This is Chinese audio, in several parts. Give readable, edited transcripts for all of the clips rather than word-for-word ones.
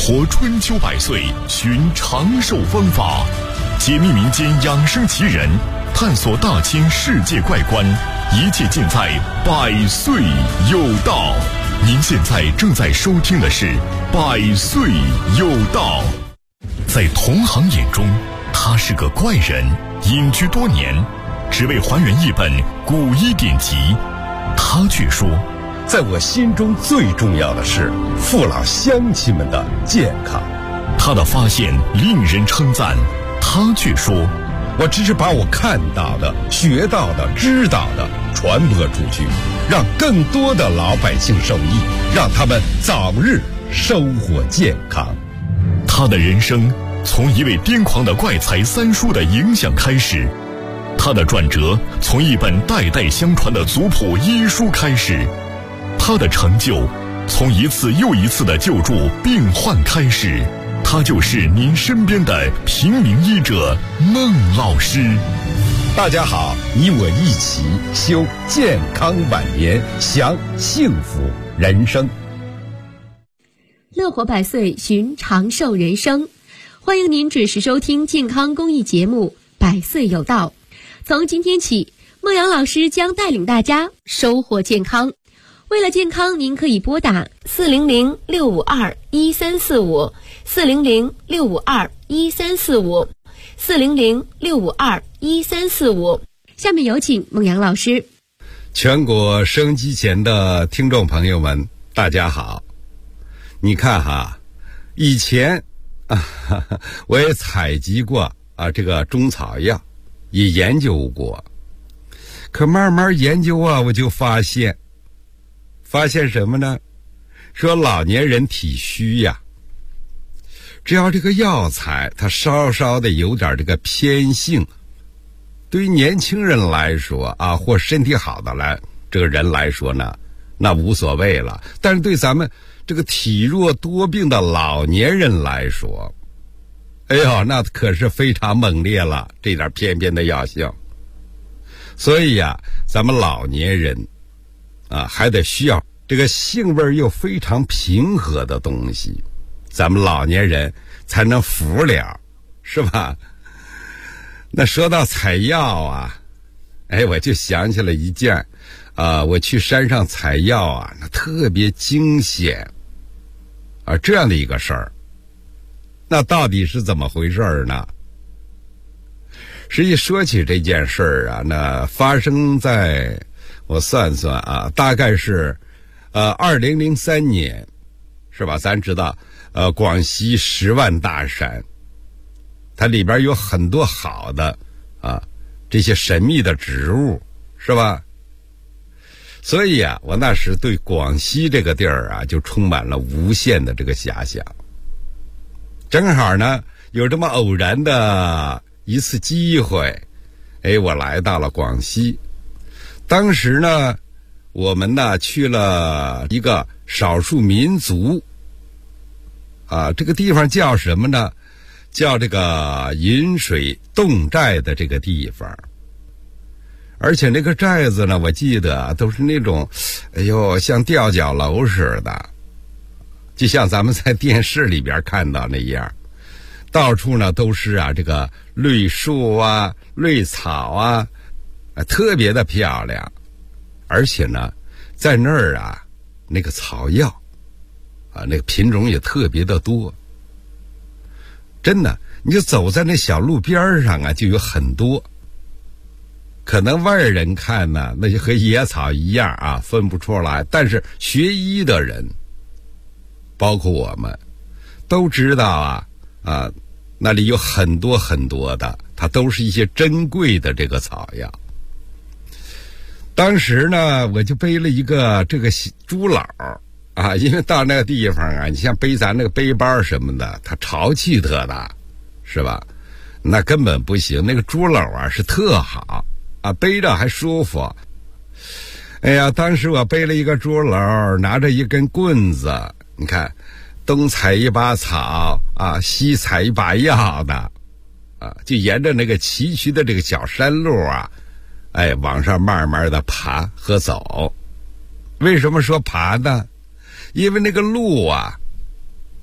活春秋百岁，寻长寿方法，解密民间养生奇人，探索大千世界怪观，一切尽在百岁有道。您现在正在收听的是百岁有道。在同行眼中，他是个怪人，隐居多年，只为还原一本古医典籍。他却说， 在我心中最重要的是父老乡亲们的健康。 他的发现令人称赞，他却说， 我只是把我看到的、学到的、知道的传播出去，让更多的老百姓受益，让他们早日收获健康。 他的人生从一位癫狂的怪才三叔的影响开始，他的转折从一本代代相传的族谱医书开始，他的成就从一次又一次的救助病患开始。他就是您身边的平民医者孟老师。 大家好，你我一起修健康晚年，享幸福人生。 乐活百岁，寻长寿人生。欢迎您准时收听健康公益节目《百岁有道》。从今天起，孟阳老师将带领大家收获健康。为了健康，您可以拨打400-652-1345 400-652-1345 400-652-1345。下面有请孟阳老师。 全国收音机前的听众朋友们，大家好。你看哈，以前我也采集过这个中草药，也研究过。可慢慢研究我就发现什么呢？说老年人体虚呀，只要这个药材它稍稍的有点这个偏性，对于年轻人来说或身体好的这个人来说呢，那无所谓了。但是对咱们这个体弱多病的老年人来说，哎呦，那可是非常猛烈了，这点偏偏的药性。所以咱们老年人还得需要这个性味又非常平和的东西，咱们老年人才能服了，是吧？那说到采药我就想起了一件我去山上采药那特别惊险这样的一个事儿。那到底是怎么回事呢？实际说起这件事儿那发生在我算算大概是2003年，是吧？咱知道广西10万大山，它里边有很多好的这些神秘的植物，是吧？所以我那时对广西这个地儿就充满了无限的这个遐想。正好呢有这么偶然的一次机会，我来到了广西。当时呢我们去了一个少数民族这个地方叫什么呢？叫这个饮水洞寨的这个地方。而且那个寨子呢，我记得都是那种像吊脚楼似的，就像咱们在电视里边看到那样，到处呢都是这个绿树绿草特别的漂亮。而且呢在那儿那个草药那个品种也特别的多。真的，你就走在那小路边上就有很多，可能外人看呢那就和野草一样分不出来，但是学医的人包括我们都知道那里有很多很多的，它都是一些珍贵的这个草药。当时呢我就背了一个这个猪篓因为到那个地方你像背咱那个背包什么的，它潮气特大，是吧？那根本不行，那个猪篓是特好背着还舒服。当时我背了一个猪篓，拿着一根棍子，你看东采一把草西采一把药的就沿着那个崎岖的这个小山路往上慢慢的爬和走。为什么说爬呢？因为那个路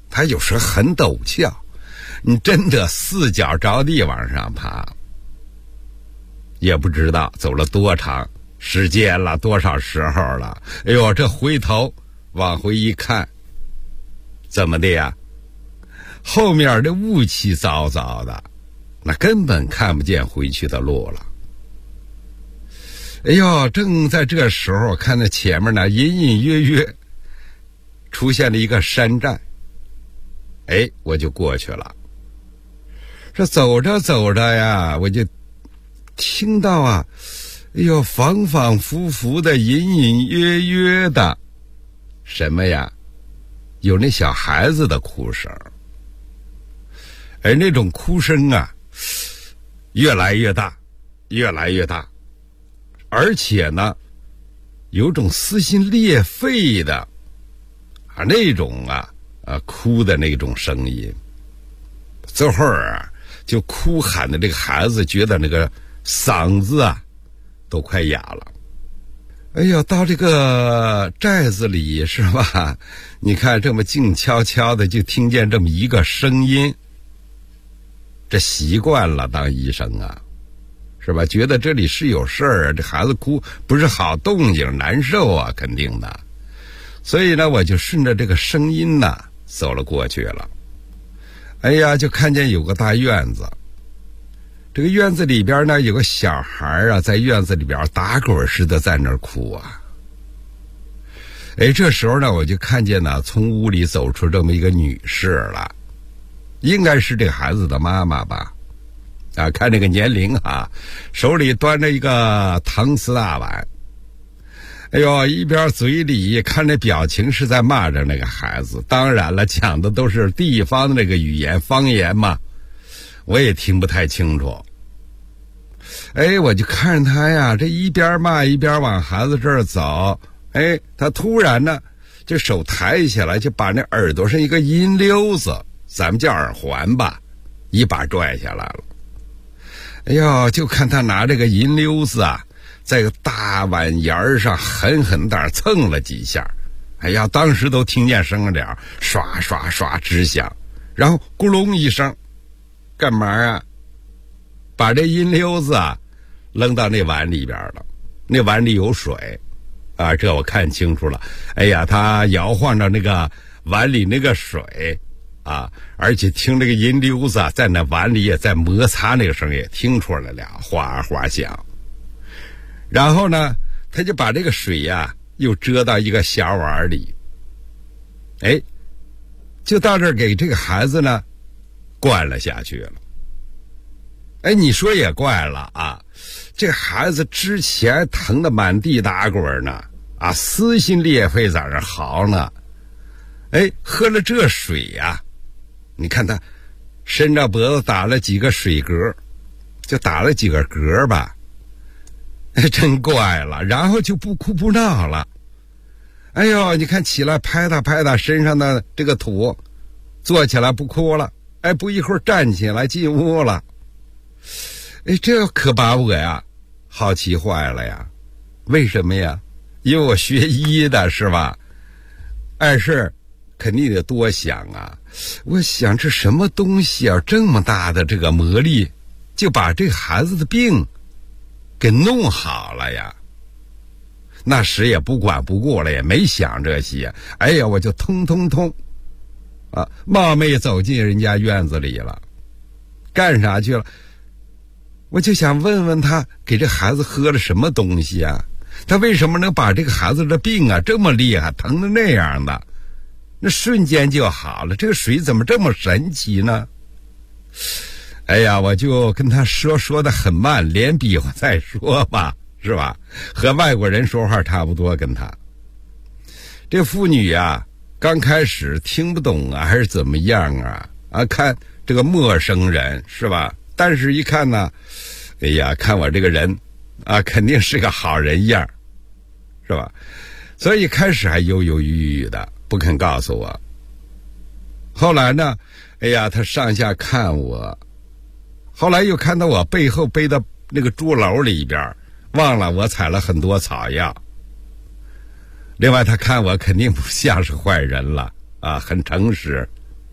它有时很陡峭，你真的四脚着地往上爬，也不知道走了多长时间了，多少时候了。哎呦，这回头往回一看，怎么的呀？后面的雾气糟糟的，那根本看不见回去的路了。哎呦，正在这时候，看到前面呢隐隐约约出现了一个山寨，哎，我就过去了。这走着走着呀，我就听到啊，哎呦，反反复复的，隐隐约约的，什么呀？有那小孩子的哭声，而那种哭声啊，越来越大，越来越大，而且呢，有种撕心裂肺的啊那种哭的那种声音。这会儿啊，就哭喊的这个孩子觉得那个嗓子啊都快哑了。哎呀，到这个寨子里是吧？你看这么静悄悄的，就听见这么一个声音，这习惯了当医生啊，是吧？觉得这里是有事儿，这孩子哭不是好动静，难受啊，肯定的。所以呢，我就顺着这个声音呢走了过去了。哎呀，就看见有个大院子，这个院子里边呢有个小孩啊，在院子里边打滚似的在那儿哭啊。哎，这时候呢，我就看见呢，从屋里走出这么一个女士了，应该是这个孩子的妈妈吧？啊，看这个年龄啊，手里端着一个搪瓷大碗。哎呦，一边嘴里看这表情是在骂着那个孩子，当然了，讲的都是地方的那个语言方言嘛，我也听不太清楚。哎，我就看着他呀，这一边骂一边往孩子这儿走。哎，他突然呢，这手抬起来，就把那耳朵上一个银溜子，咱们叫耳环吧，一把拽下来了。哎呦，就看他拿这个银溜子啊，在个大碗沿上狠狠地蹭了几下。哎呀，当时都听见声了，刷刷刷直响，然后咕隆一声，干嘛啊？把这银溜子啊扔到那碗里边了。那碗里有水啊，这我看清楚了。哎呀，他摇晃着那个碗里那个水啊，而且听这个银溜子在那碗里也在摩擦，那个声也听出来了，哗哗响。然后呢，他就把这个水呀又遮到一个小碗里。哎，就到这儿给这个孩子呢灌了下去了。哎，你说也怪了啊，这孩子之前疼得满地打滚呢，啊，撕心裂肺在那嚎呢。哎，喝了这水呀，你看他伸着脖子打了几个水嗝，就打了几个嗝吧。哎，真怪了，然后就不哭不闹了。哎呦，你看起来拍打身上的这个土，坐起来不哭了。哎，不一会儿站起来进屋了。哎，这可把我呀好奇坏了呀。为什么呀？因为我学医的是吧？碍事肯定得多想啊。我想这什么东西啊，这么大的这个魔力，就把这孩子的病给弄好了呀。那时也不管不顾了，也没想这些。哎呀，我就通啊，冒昧走进人家院子里了。干啥去了？我就想问问他，给这孩子喝了什么东西啊？他为什么能把这个孩子的病啊这么厉害，疼成那样的，那瞬间就好了？这个水怎么这么神奇呢？哎呀，我就跟他说的很慢，连比划再说吧，是吧？和外国人说话差不多。跟他这妇女啊，刚开始听不懂啊，还是怎么样啊？啊，看这个陌生人是吧？但是一看呢，哎呀，看我这个人啊，肯定是个好人样，是吧？所以开始还犹犹豫豫的，不肯告诉我。后来呢，哎呀，他上下看我，后来又看到我背后背到那个猪篓里边，忘了我采了很多草药。另外他看我肯定不像是坏人了啊，很诚实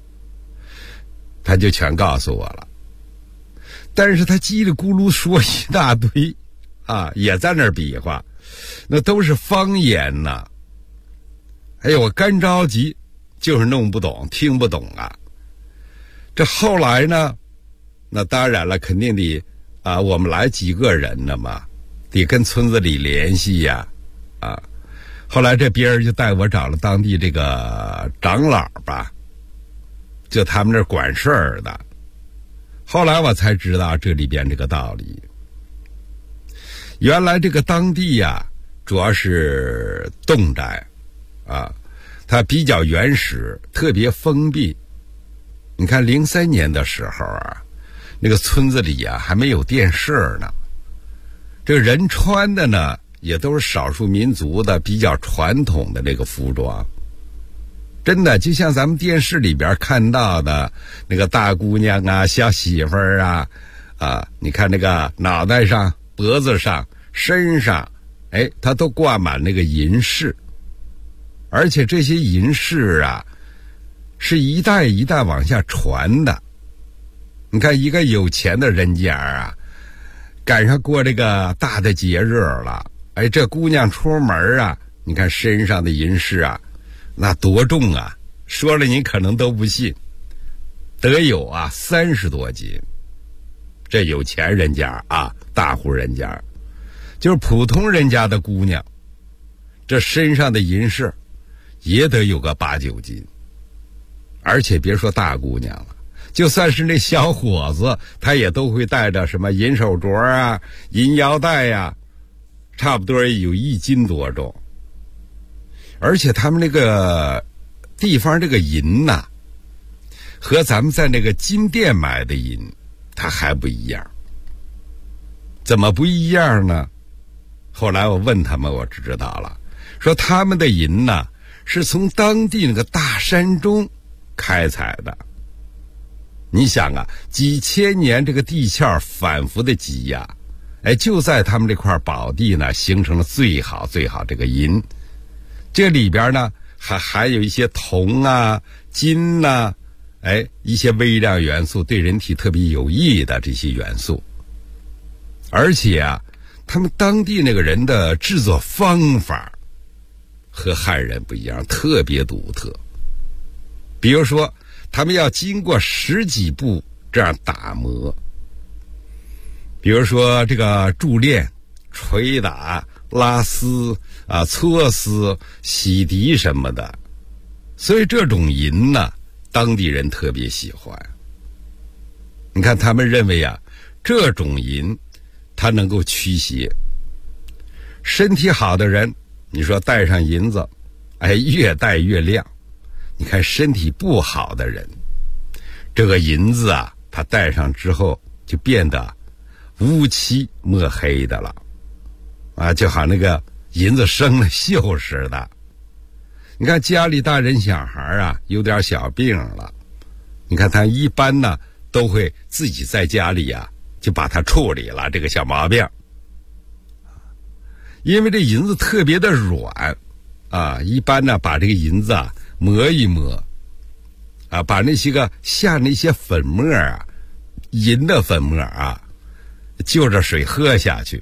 他就全告诉我了。但是他叽里咕噜说一大堆啊，也在那儿比划，那都是方言呐。哎呦，我干着急，就是弄不懂，听不懂啊。这后来呢，那当然了，肯定得啊，我们来几个人了嘛，得跟村子里联系呀，啊。后来这别人就带我找了当地这个长老吧，就他们那儿管事儿的。后来我才知道这里边这个道理。原来这个当地呀，主要是侗寨啊，它比较原始，特别封闭。你看03年的时候啊，那个村子里啊还没有电视呢，这个人穿的呢也都是少数民族的比较传统的这个服装，真的就像咱们电视里边看到的那个大姑娘啊、小媳妇儿啊，你看那个脑袋上、脖子上、身上，哎，它都挂满那个银饰，而且这些银饰啊，是一代一代往下传的。你看一个有钱的人家啊，赶上过这个大的节日了，哎，这姑娘出门啊，你看身上的银饰啊，那多重啊，说了你可能都不信，得有啊30多斤。这有钱人家啊，大户人家，就是普通人家的姑娘，这身上的银饰也得有个8、9斤。而且别说大姑娘了，就算是那小伙子，他也都会带着什么银手镯啊、银腰带呀，差不多有1斤多重。而且他们那个地方这个银呐，和咱们在那个金店买的银，它还不一样。怎么不一样呢？后来我问他们，我知道了，说他们的银呐，是从当地那个大山中开采的。你想啊，几千年这个地壳反复的挤压，哎，就在他们这块宝地呢，形成了最好这个银。这里边呢，还有一些铜啊、金啊，哎，一些微量元素，对人体特别有益的这些元素。而且啊，他们当地那个人的制作方法和汉人不一样，特别独特。比如说他们要经过10几步这样打磨，比如说这个铸炼、捶打、拉丝啊、搓丝、洗涤什么的，所以这种银呢，当地人特别喜欢。你看他们认为啊，这种银它能够驱邪，身体好的人，你说带上银子，哎，越戴越亮。你看身体不好的人，这个银子啊，他戴上之后就变得乌漆墨黑的了，啊，就好那个银子生了锈似的。你看家里大人小孩啊，有点小病了，你看他一般呢都会自己在家里啊就把它处理了这个小毛病，因为这银子特别的软啊，一般呢把这个银子啊磨一磨啊，把那些个下那些粉末啊，银的粉末啊，就着水喝下去。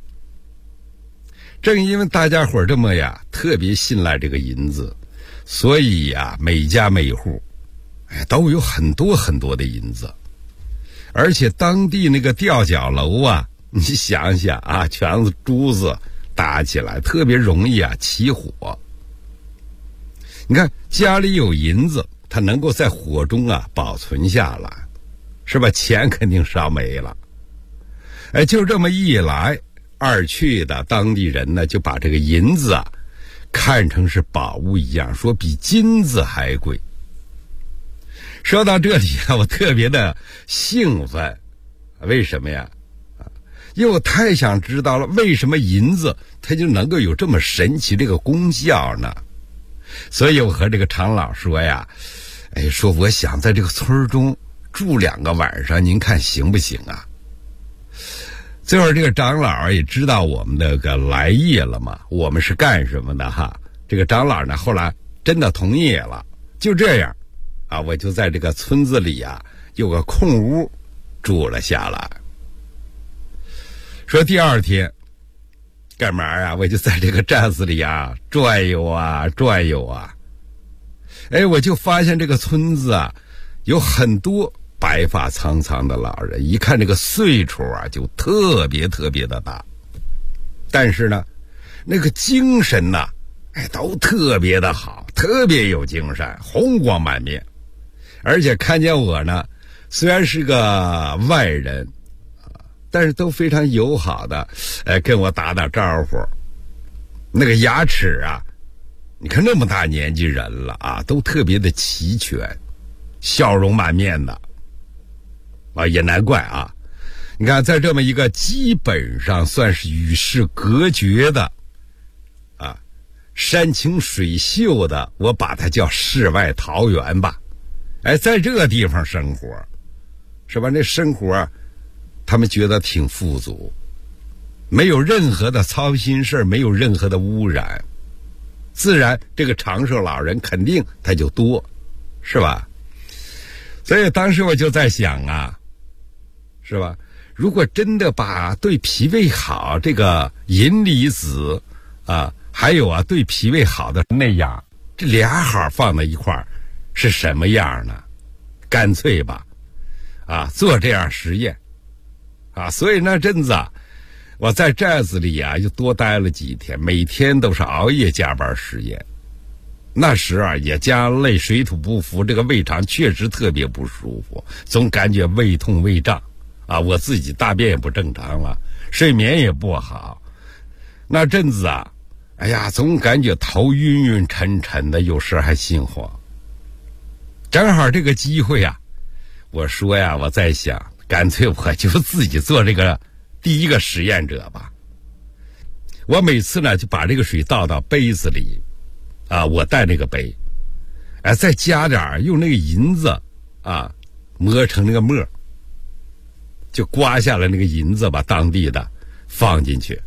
正因为大家伙这么呀特别信赖这个银子，所以呀每家每户哎都有很多很多的银子。而且当地那个吊脚楼啊，你想想啊，全是珠子打起来特别容易啊起火。你看家里有银子，它能够在火中啊保存下来，是吧？钱肯定烧没了。哎，就这么一来二去的，当地人呢就把这个银子啊看成是宝物一样，说比金子还贵。说到这里啊，我特别的兴奋，为什么呀？因为我太想知道了，为什么银子它就能够有这么神奇这个功效呢？所以我和这个常老说呀，哎，说我想在这个村中住2个晚上，您看行不行啊？最后这个长老也知道我们那个来意了嘛，我们是干什么的哈？这个长老呢后来真的同意了，就这样啊，我就在这个村子里啊有个空屋住了下来。说第二天干嘛啊？我就在这个寨子里啊转悠啊转悠啊。我就发现这个村子啊有很多白发苍苍的老人，一看这个岁数啊就特别特别的大，但是呢那个精神呢都特别的好，特别有精神，红光满面。而且看见我呢，虽然是个外人，但是都非常友好的跟我打打招呼。那个牙齿啊，你看那么大年纪人了啊，都特别的齐全，笑容满面的啊，也难怪啊。你看在这么一个基本上算是与世隔绝的啊山清水秀的，我把它叫世外桃源吧。在这个地方生活是吧，那生活他们觉得挺富足，没有任何的操心事，没有任何的污染，自然这个长寿老人肯定他就多，是吧？所以当时我就在想啊，是吧，如果真的把对脾胃好这个银离子啊，还有啊对脾胃好的内养，这俩好放在一块儿是什么样呢？干脆吧啊做这样实验啊。所以那阵子啊我在寨子里啊就多待了几天，每天都是熬夜加班实验。那时啊也家累水土不服，这个胃肠确实特别不舒服，总感觉胃痛胃胀啊，我自己大便也不正常了，睡眠也不好。那阵子啊总感觉头晕晕沉沉的，有时还心慌。正好这个机会啊，我说呀，我在想干脆我就自己做这个第一个实验者吧。我每次呢就把这个水倒到杯子里啊，我带那个杯再加点用那个银子啊磨成那个沫，就刮下来那个银子吧，当地的放进去。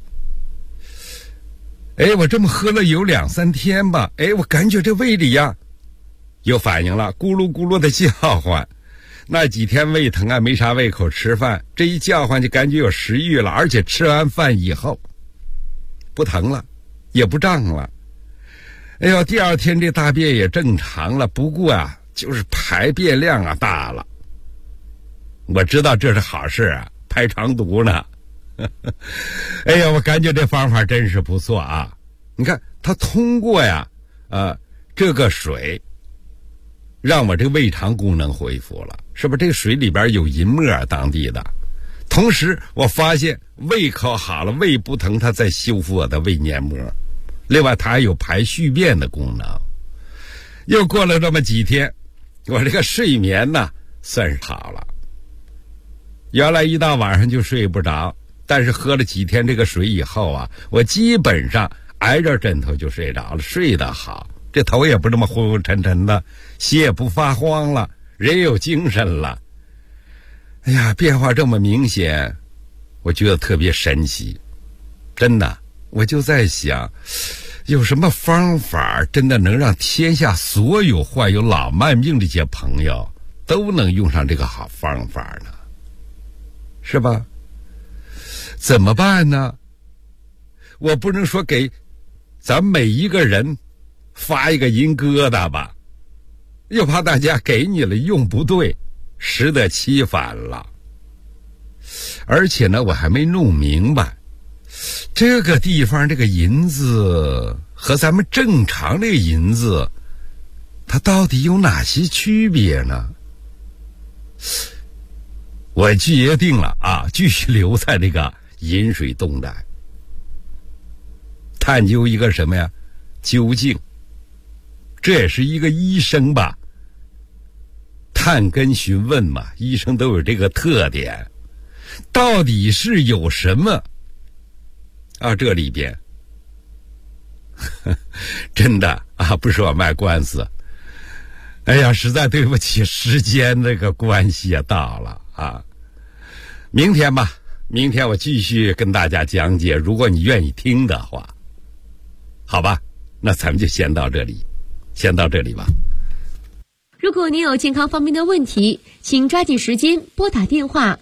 我这么喝了有2-3天吧，我感觉这胃里呀有反应了，咕噜咕噜的叫唤。那几天胃疼啊，没啥胃口吃饭，这一叫唤就感觉有食欲了，而且吃完饭以后不疼了，也不胀了。第二天这大便也正常了，不过啊就是排便量啊大了。我知道这是好事啊，排肠毒呢。我感觉这方法真是不错啊。你看它通过呀这个水让我这个胃肠功能恢复了，是不是？这个水里边有银沫当地的，同时我发现胃口好了，胃不疼，它在修复我的胃黏膜，另外它还有排蓄便的功能。又过了这么几天，我这个睡眠呢算是好了，原来一到晚上就睡不着，但是喝了几天这个水以后啊，我基本上挨着枕头就睡着了，睡得好，这头也不这么昏昏沉沉的，心也不发慌了，人也有精神了。变化这么明显，我觉得特别神奇。真的，我就在想有什么方法真的能让天下所有患有老慢病这些朋友都能用上这个好方法呢？是吧？怎么办呢？我不能说给咱每一个人发一个银疙瘩吧，又怕大家给你了用不对，适得其反了。而且呢，我还没弄明白这个地方这个银子和咱们正常这个银子它到底有哪些区别呢？我决定了啊，继续留在这个饮水洞带，探究一个什么呀？究竟。这也是一个医生吧，探根询问嘛，医生都有这个特点。到底是有什么啊？这里边真的啊，不是我卖官司。实在对不起，时间这个关系也到了啊。明天吧，明天我继续跟大家讲解，如果你愿意听的话，好吧？那咱们就先到这里吧。 如果您有健康方面的问题，请抓紧时间拨打电话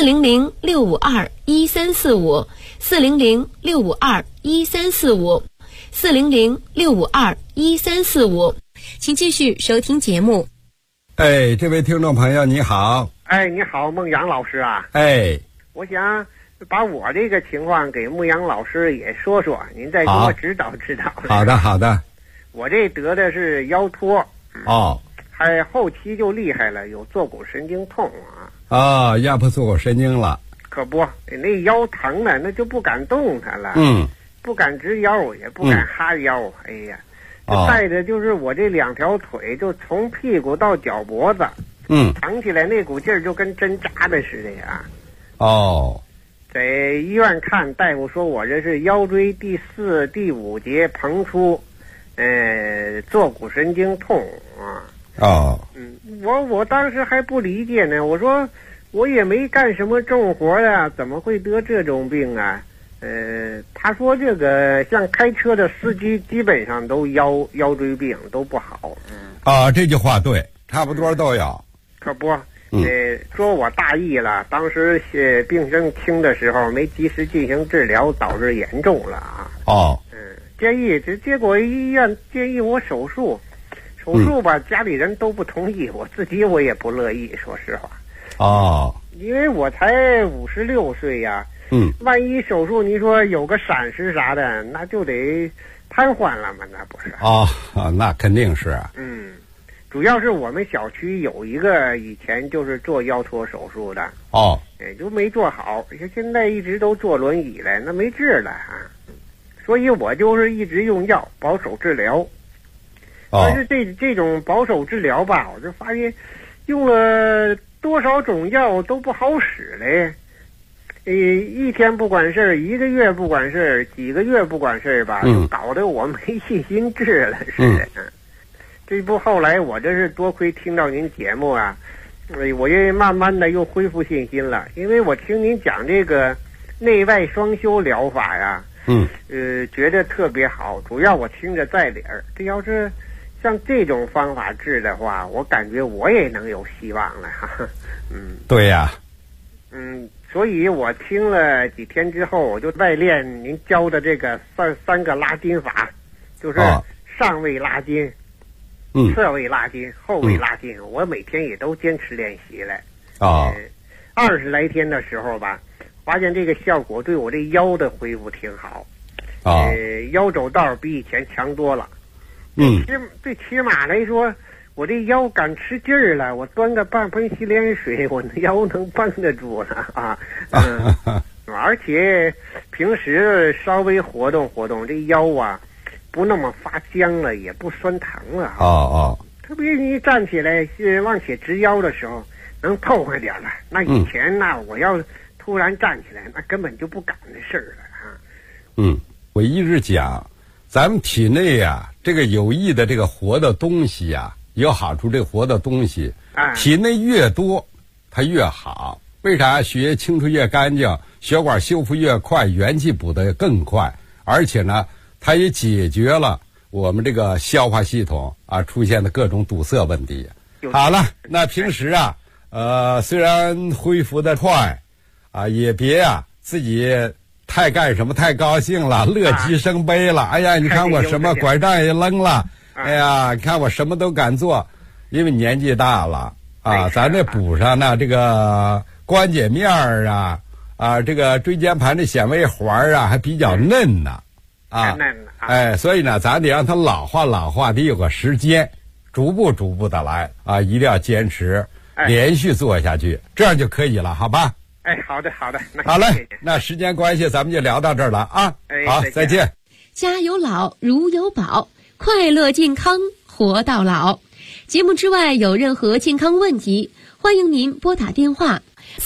400-652-1345，400-652-1345，400-652-1345。请继续收听节目。 哎，这位听众朋友你好。 哎，你好，孟阳老师啊。 哎， 我想把我这个情况给牧羊老师也说说，您再给我指导指导。 好的好的。 我这得的是腰托。 哦。 还后期就厉害了，有坐骨神经痛啊。 啊，压迫坐骨神经了。 可不，那腰疼了，那就不敢动弹了。不敢直腰，也不敢哈腰。哎呀，再的就是我这2条腿，就从屁股到脚脖子，疼起来那股劲儿就跟针扎的似的呀。在医院看，大夫说我这是腰椎第4、第5节膨出，坐骨神经痛啊。我当时还不理解呢，我说我也没干什么重活呀，怎么会得这种病啊？他说这个像开车的司机基本上都腰椎病都不好。 这句话对，差不多都有。 可不，说我大意了，当时病症轻的时候没及时进行治疗，导致严重了啊。结果医院建议我手术吧，家里人都不同意，我自己我也不乐意，说实话。因为我才56岁呀。万一手术你说有个闪失啥的，那就得瘫痪了嘛，那不是？ 那肯定是啊。 主要是我们小区有一个以前就是做腰托手术的。就没做好，现在一直都坐轮椅了，那没治了啊。所以我就是一直用药保守治疗。但是这种保守治疗吧，我就发现用了多少种药都不好使嘞。一天不管事儿，1个月不管事儿，几个月不管事儿吧，就搞得我没信心治了似的。这不后来我这是多亏听到您节目啊，我也慢慢的又恢复信心了，因为我听您讲这个内外双修疗法呀，觉得特别好，主要我听着在理儿。这要是像这种方法治的话，我感觉我也能有希望了哈。 对呀。 所以我听了几天之后，我就在练您教的这个三个拉筋法，就是上位拉筋、侧位拉筋、后位拉筋，我每天也都坚持练习了。20来天的时候吧，发现这个效果对我这腰的恢复挺好。腰走道比以前强多了。最起码来说，我这腰敢吃劲儿了，我端个半盆洗脸水，我那腰能绷得住了啊。而且平时稍微活动活动，这腰啊不那么发僵了，也不酸疼了。特别你站起来往起直腰的时候，能透快点了。那以前呢，我要突然站起来，那根本就不敢的事儿了啊。 我一直讲，咱们体内呀，这个有益的这个活的东西呀，有好处。这个活的东西，体内越多，它越好。为啥？血液清除越干净，血管修复越快，元气补得更快。而且呢，它也解决了我们这个消化系统出现的各种堵塞问题。好了，那平时虽然恢复的快也别自己太干什么太高兴了，乐极生悲了。哎呀，你看我什么拐杖也扔了，哎呀，你看我什么都敢做，因为年纪大了咱这补上呢，这个关节面这个椎间盘的显微环还比较嫩呢所以呢，咱得让它老化得有个时间，逐步的来一定要坚持，连续做下去，这样就可以了，好吧？ 好的， 好嘞，那时间关系咱们就聊到这儿了啊。好，再见。 家有老如有宝，快乐健康活到老。节目之外有任何健康问题，欢迎您拨打电话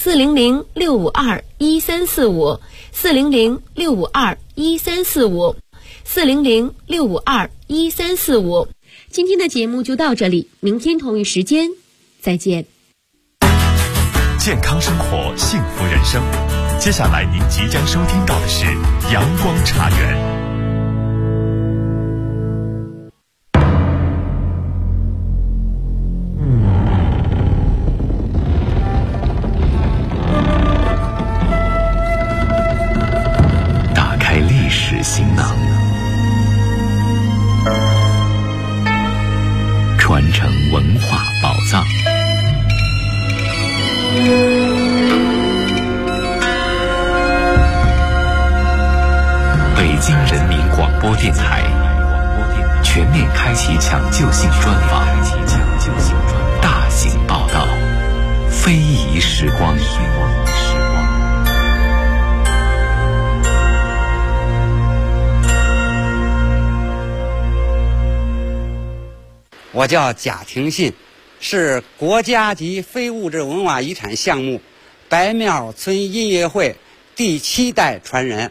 400-652-1345，400-652-1345，400-652-1345。今天的节目就到这里，明天同一时间再见。 健康生活，幸福人生。接下来您即将收听到的是阳光茶园。 行呢？传承文化宝藏。北京人民广播电台全面开启抢救性专访，大型报道，非遗时光。 我叫贾廷信，是国家级非物质文化遗产项目白庙村音乐会第7代传人。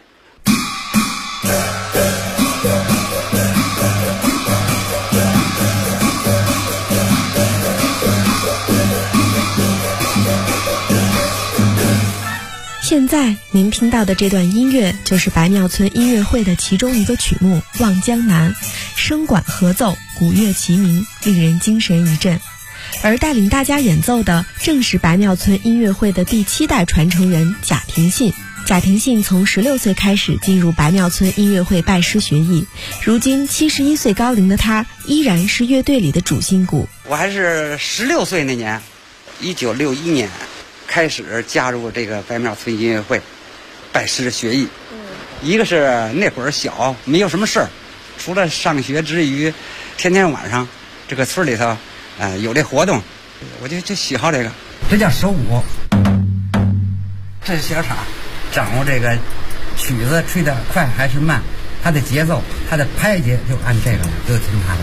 现在您听到的这段音乐就是白庙村音乐会的其中一个曲目《望江南》，声管合奏，鼓乐齐鸣，令人精神一振。而带领大家演奏的正是白庙村音乐会的第7代传承人贾廷信。贾廷信从16岁开始进入白庙村音乐会拜师学艺，如今71岁高龄的他依然是乐队里的主心骨。 我还是16岁那年，1961年开始加入这个白庙村音乐会，拜师学艺。一个是那会儿小，没有什么事儿，除了上学之余，天天晚上这个村里头，有这活动，我就喜好这个。这叫手鼓，这是小叉，掌握这个曲子吹得快还是慢，它的节奏，它的拍节就按这个了，就听它的。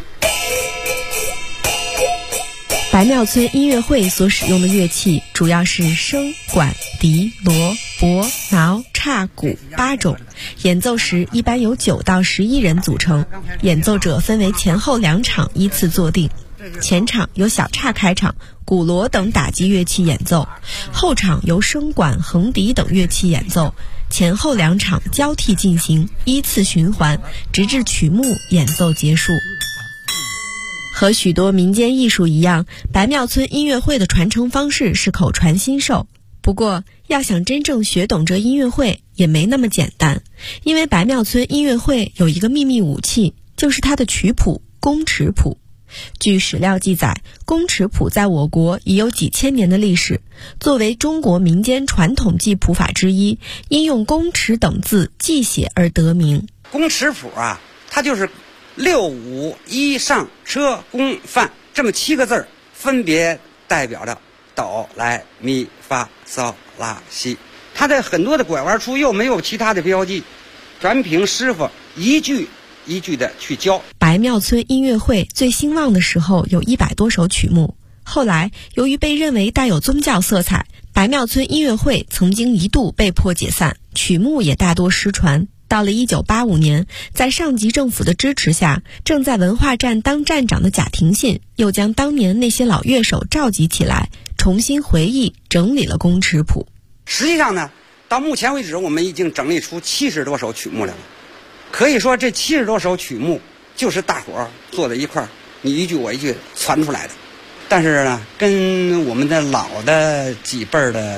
白庙村音乐会所使用的乐器主要是笙、管、笛、锣、钹、挠、叉、鼓8种，演奏时一般由9到11人组成，演奏者分为前后2场依次坐定。前场由小叉开场，鼓锣等打击乐器演奏，后场由笙管、横笛等乐器演奏，前后2场交替进行，依次循环，直至曲目演奏结束。和许多民间艺术一样，白庙村音乐会的传承方式是口传心授。不过，要想真正学懂这音乐会也没那么简单，因为白庙村音乐会有一个秘密武器，就是它的曲谱宫尺谱。据史料记载，宫尺谱在我国已有几千年的历史，作为中国民间传统记谱法之一，因用宫尺等字记写而得名。 宫尺谱啊，它就是6、5、1上车宫范这么7个字，分别代表着哆来咪发嗦拉西。它的很多的拐弯处又没有其他的标记，全凭师傅一句一句的去教。 白庙村音乐会最兴旺的时候有100多首曲目，后来由于被认为带有宗教色彩，白庙村音乐会曾经一度被迫解散，曲目也大多失传。到了1985年，在上级政府的支持下，正在文化站当站长的贾廷信又将当年那些老乐手召集起来，重新回忆整理了宫尺谱。 实际上呢，到目前为止我们已经整理出70多首曲目来了。可以说这70多首曲目就是大伙儿坐在一块儿，你一句我一句传出来的。但是呢，跟我们的老的几辈儿的